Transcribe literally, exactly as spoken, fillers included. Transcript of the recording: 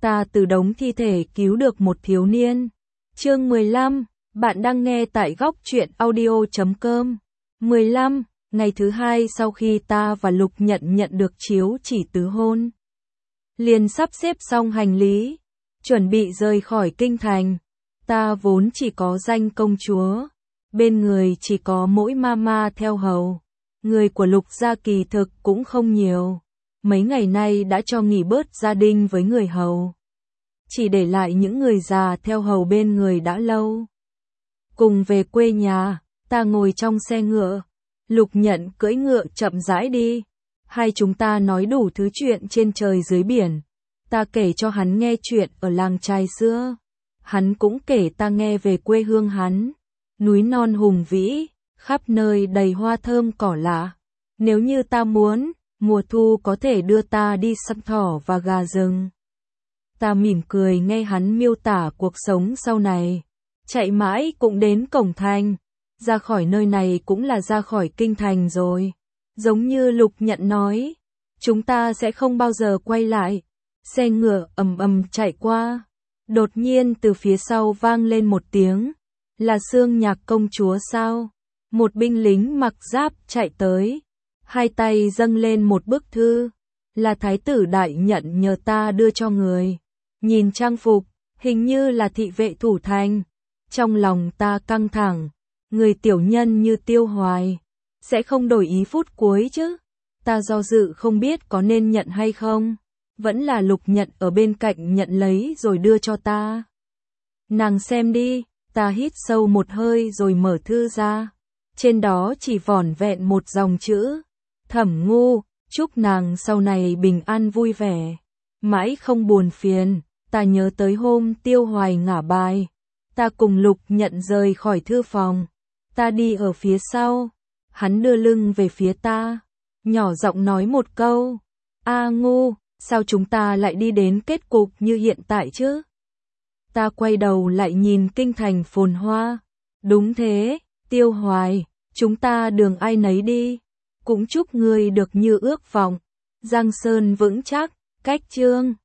ta từ đống thi thể cứu được một thiếu niên. Chương mười lăm, bạn đang nghe tại góc truyện audio chấm com. mười lăm, ngày thứ hai sau khi ta và Lục Nhận nhận được chiếu chỉ tứ hôn. Liền sắp xếp xong hành lý, chuẩn bị rời khỏi kinh thành. Ta vốn chỉ có danh công chúa, bên người chỉ có mỗi mama theo hầu. Người của Lục gia kỳ thực cũng không nhiều, mấy ngày nay đã cho nghỉ bớt gia đình với người hầu. Chỉ để lại những người già theo hầu bên người đã lâu. Cùng về quê nhà, ta ngồi trong xe ngựa, Lục Nhận cưỡi ngựa chậm rãi đi. Hai chúng ta nói đủ thứ chuyện trên trời dưới biển. Ta kể cho hắn nghe chuyện ở làng trai xưa. Hắn cũng kể ta nghe về quê hương hắn. Núi non hùng vĩ, khắp nơi đầy hoa thơm cỏ lạ. Nếu như ta muốn, mùa thu có thể đưa ta đi săn thỏ và gà rừng. Ta mỉm cười nghe hắn miêu tả cuộc sống sau này. Chạy mãi cũng đến cổng thành. Ra khỏi nơi này cũng là ra khỏi kinh thành rồi. Giống như Lục Nhận nói, chúng ta sẽ không bao giờ quay lại. Xe ngựa ầm ầm chạy qua. Đột nhiên từ phía sau vang lên một tiếng. Là Sương Nhạc công chúa sao? Một binh lính mặc giáp chạy tới. Hai tay dâng lên một bức thư. Là thái tử Đại Nhận nhờ ta đưa cho người. Nhìn trang phục, hình như là thị vệ thủ thành. Trong lòng ta căng thẳng. Người tiểu nhân như Tiêu Hoài sẽ không đổi ý phút cuối chứ. Ta do dự không biết có nên nhận hay không. Vẫn là Lục Nhận ở bên cạnh nhận lấy rồi đưa cho ta. Nàng xem đi. Ta hít sâu một hơi rồi mở thư ra. Trên đó chỉ vỏn vẹn một dòng chữ. Thẩm Ngu, chúc nàng sau này bình an vui vẻ. Mãi không buồn phiền. Ta nhớ tới hôm Tiêu Hoài ngả bài. Ta cùng Lục Nhận rời khỏi thư phòng. Ta đi ở phía sau. Hắn đưa lưng về phía ta. Nhỏ giọng nói một câu. A Ngu, sao chúng ta lại đi đến kết cục như hiện tại chứ? Ta quay đầu lại nhìn kinh thành phồn hoa. Đúng thế, Tiêu Hoài, chúng ta đường ai nấy đi. Cũng chúc ngươi được như ước vọng. Giang sơn vững chắc, cách chương.